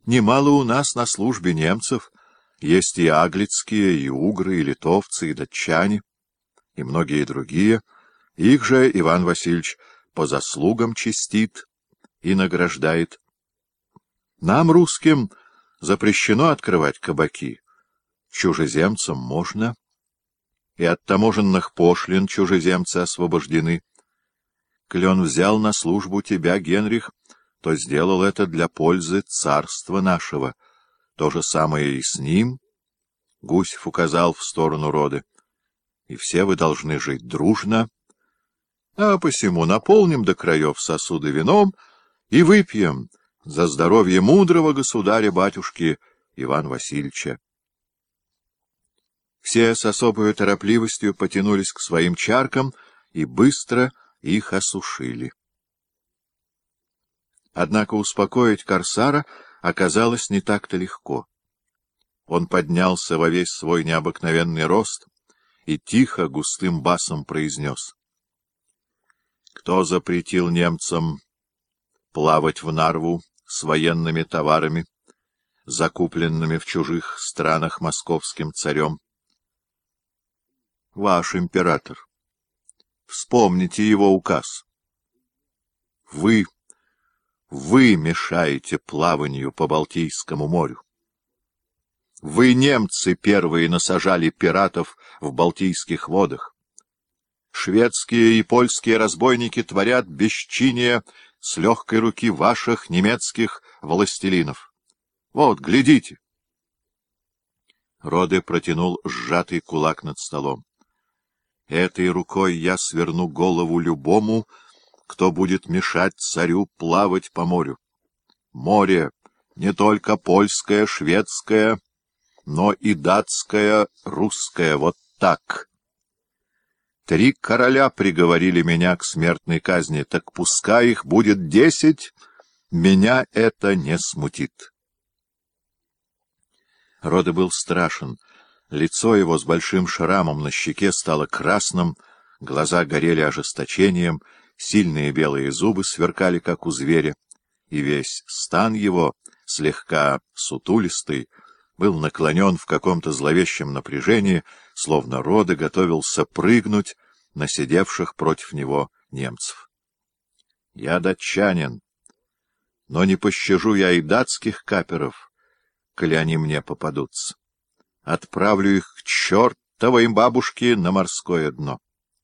Немало у нас на службе немцев. Есть и аглицкие, и угры, и литовцы, и датчане, и многие другие. Их же Иван Васильевич по заслугам честит и награждает. Нам, русским, запрещено открывать кабаки. Чужеземцам можно. И от таможенных пошлин чужеземцы освобождены. Коли он взял на службу тебя, Генрих, то сделал это для пользы царства нашего. То же самое и с ним, — Гусев указал в сторону роды. И все вы должны жить дружно, а посему наполним до краев сосуды вином и выпьем за здоровье мудрого государя-батюшки Ивана Васильевича. Все с особой торопливостью потянулись к своим чаркам и быстро их осушили. Однако успокоить корсара оказалось не так-то легко. Он поднялся во весь свой необыкновенный рост и тихо, густым басом произнес: «Кто запретил немцам плавать в Нарву с военными товарами, закупленными в чужих странах московским царем? Ваш император. Вспомните его указ. Вы мешаете плаванию по Балтийскому морю. Вы, немцы, первые насажали пиратов в Балтийских водах. Шведские и польские разбойники творят бесчиние с легкой руки ваших немецких властелинов. Вот, глядите!» Роде протянул сжатый кулак над столом. «Этой рукой я сверну голову любому, кто будет мешать царю плавать по морю. Море не только польское, шведское, но и датское, русское. Вот так. 3 короля приговорили меня к смертной казни, так пускай их будет 10, меня это не смутит». Роде был страшен. Лицо его с большим шрамом на щеке стало красным, глаза горели ожесточением, сильные белые зубы сверкали, как у зверя, и весь стан его, слегка сутулистый, был наклонен в каком-то зловещем напряжении, словно Роде готовился прыгнуть на сидевших против него немцев. «Я датчанин, но не пощажу я и датских каперов, коли они мне попадутся. Отправлю их к чертовой бабушке на морское дно».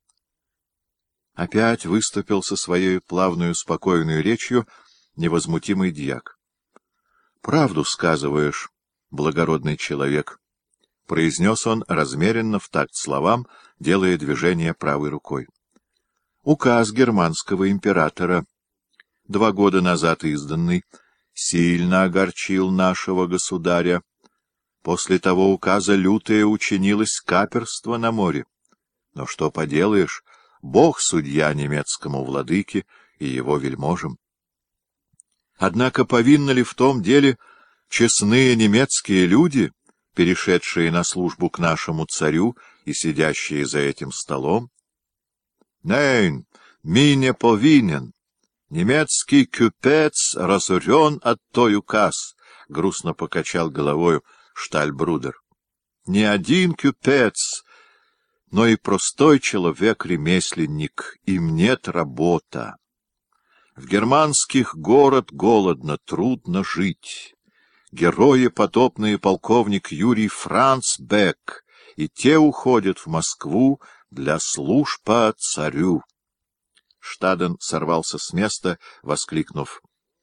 Опять выступил со своей плавную, спокойной речью невозмутимый дьяк. — Правду сказываешь, благородный человек, — произнес он размеренно в такт словам, делая движение правой рукой. — Указ германского императора, 2 года назад изданный, сильно огорчил нашего государя. После того указа лютое учинилось каперство на море. Но что поделаешь, Бог судья немецкому владыке и его вельможам. Однако повинны ли в том деле честные немецкие люди, перешедшие на службу к нашему царю и сидящие за этим столом? Нейн, ми не повинен. Немецкий купец разорен от той указ, — грустно покачал головою Штальбрудер. Не один купец, но и простой человек-ремесленник, им нет работа. В германских город голодно, трудно жить. Герои потопные полковник Юрий Францбек, и те уходят в Москву для служб по царю. Штаден сорвался с места, воскликнув: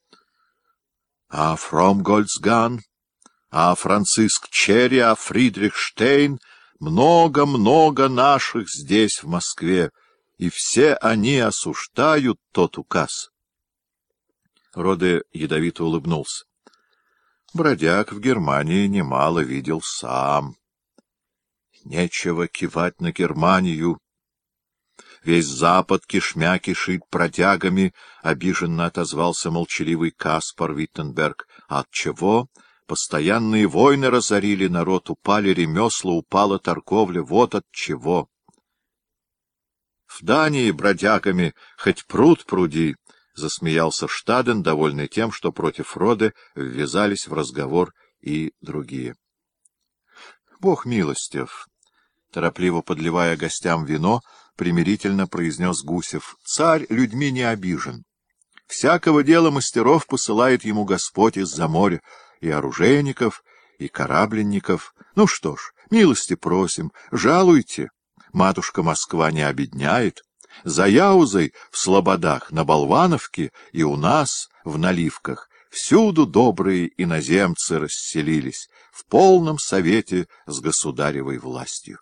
«А Фромгольцган, а Франциск Черри, а Фридрих Штейн, много-много наших здесь, в Москве, и все они осуждают тот указ». Роде ядовито улыбнулся. Бродяг в Германии немало видел сам. Нечего кивать на Германию. Весь Запад кишмя кишит бродягами, — обиженно отозвался молчаливый Каспар Виттенберг. Отчего? Постоянные войны разорили народ, упали ремесла, упала торговля. Вот от чего. В Дании бродягами хоть пруд пруди, — засмеялся Штаден, довольный тем, что против Роде ввязались в разговор и другие. — Бог милостив! — торопливо подливая гостям вино, примирительно произнес Гусев. — Царь людьми не обижен. Всякого дела мастеров посылает ему Господь из-за моря, и оружейников, и корабленников. Ну что ж, милости просим, жалуйте. Матушка Москва не обедняет. За Яузой в Слободах, на Болвановке и у нас в Наливках всюду добрые иноземцы расселились в полном совете с государевой властью.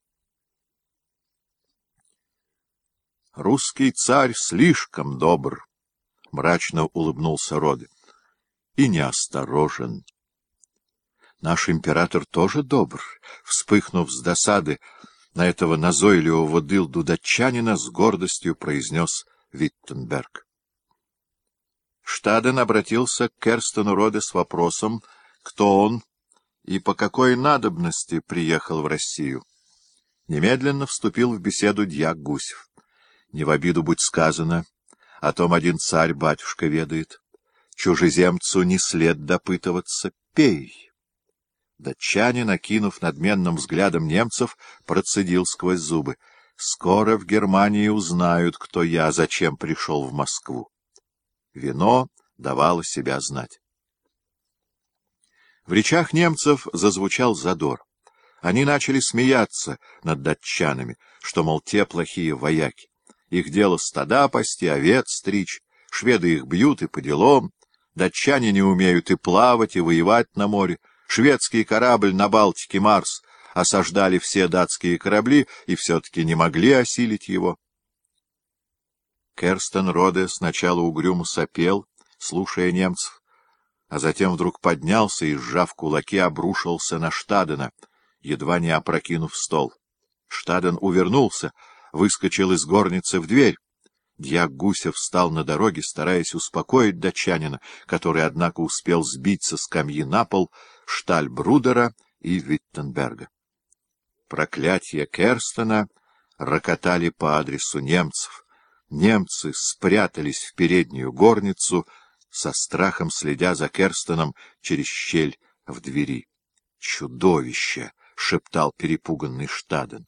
Русский царь слишком добр, — мрачно улыбнулся Роде, — и неосторожен. Наш император тоже добр, — вспыхнув с досады на этого назойливого дылду датчанина, с гордостью произнес Виттенберг. Штаден обратился к Керстену Роде с вопросом, кто он и по какой надобности приехал в Россию. Немедленно вступил в беседу дьяк Гусев. Не в обиду будь сказано, о том один царь-батюшка ведает. Чужеземцу не след допытываться, пей. Датчанин, окинув надменным взглядом немцев, процедил сквозь зубы. Скоро в Германии узнают, кто я, зачем пришел в Москву. Вино давало себя знать. В речах немцев зазвучал задор. Они начали смеяться над датчанами, что, мол, те плохие вояки. Их дело стада пасти, овец стричь, шведы их бьют и по делам, датчане не умеют и плавать, и воевать на море. Шведский корабль на Балтике «Марс» осаждали все датские корабли и все-таки не могли осилить его. Керстен Роде сначала угрюмо сопел, слушая немцев, а затем вдруг поднялся и, сжав кулаки, обрушился на Штадена, едва не опрокинув стол. Штаден увернулся, выскочил из горницы в дверь. Дьяк Гусев встал на дороге, стараясь успокоить датчанина, который, однако, успел сбить со скамьи на пол Штальбрудера и Виттенберга. Проклятия Керстена рокотали по адресу немцев. Немцы спрятались в переднюю горницу, со страхом следя за Керстеном через щель в двери. «Чудовище!» — шептал перепуганный Штаден.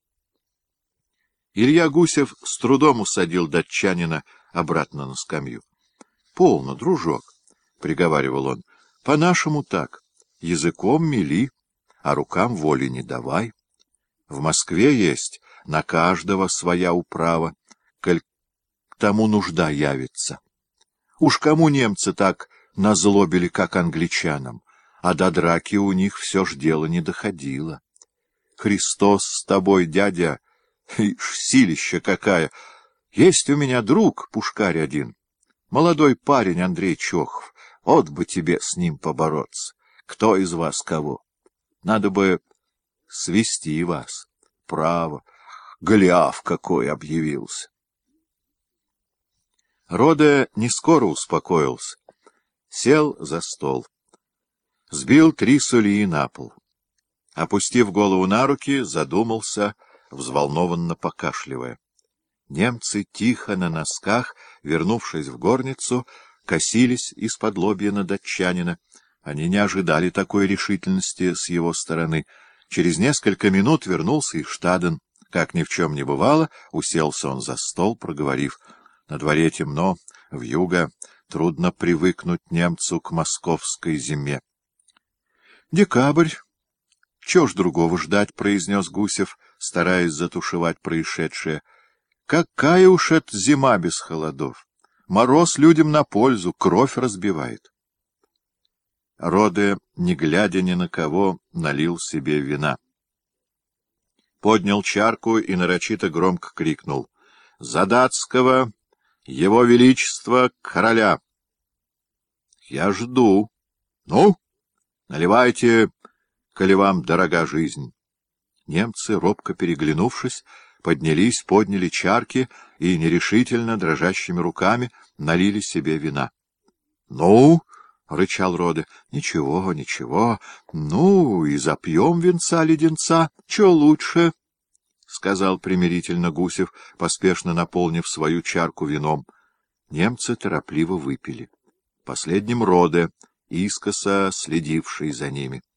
Илья Гусев с трудом усадил датчанина обратно на скамью. — Полно, дружок, — приговаривал он, — по-нашему так. Языком мели, а рукам воли не давай. В Москве есть на каждого своя управа, коль к тому нужда явится. Уж кому немцы так назлобили, как англичанам, а до драки у них все ж дело не доходило. Христос с тобой, дядя, ишь, силища какая! Есть у меня друг, пушкарь один, молодой парень Андрей Чохов, от бы тебе с ним побороться. Кто из вас кого? Надо бы свести вас. Право, Голиаф какой объявился. Роде не скоро успокоился. Сел за стол. Сбил 3 сулии на пол. Опустив голову на руки, задумался, взволнованно покашливая. Немцы тихо на носках, вернувшись в горницу, косились из-под лобья на датчанина. Они не ожидали такой решительности с его стороны. Через несколько минут вернулся и Штаден. Как ни в чем не бывало, уселся он за стол, проговорив: «На дворе темно, вьюга, трудно привыкнуть немцу к московской зиме». «Декабрь. Чего ж другого ждать?» — произнес Гусев, стараясь затушевать происшедшее. «Какая уж это зима без холодов! Мороз людям на пользу, кровь разбивает». Роде, не глядя ни на кого, налил себе вина. Поднял чарку и нарочито громко крикнул: «За датского, его величество, короля!» «Я жду. Ну, наливайте, коли вам дорога жизнь». Немцы, робко переглянувшись, подняли чарки и нерешительно, дрожащими руками, налили себе вина. — Ну, — рычал Роде, — ничего, ничего, ну, и запьем винца-леденца, чё лучше, — сказал примирительно Гусев, поспешно наполнив свою чарку вином. Немцы торопливо выпили. Последним Роде, искоса следивший за ними.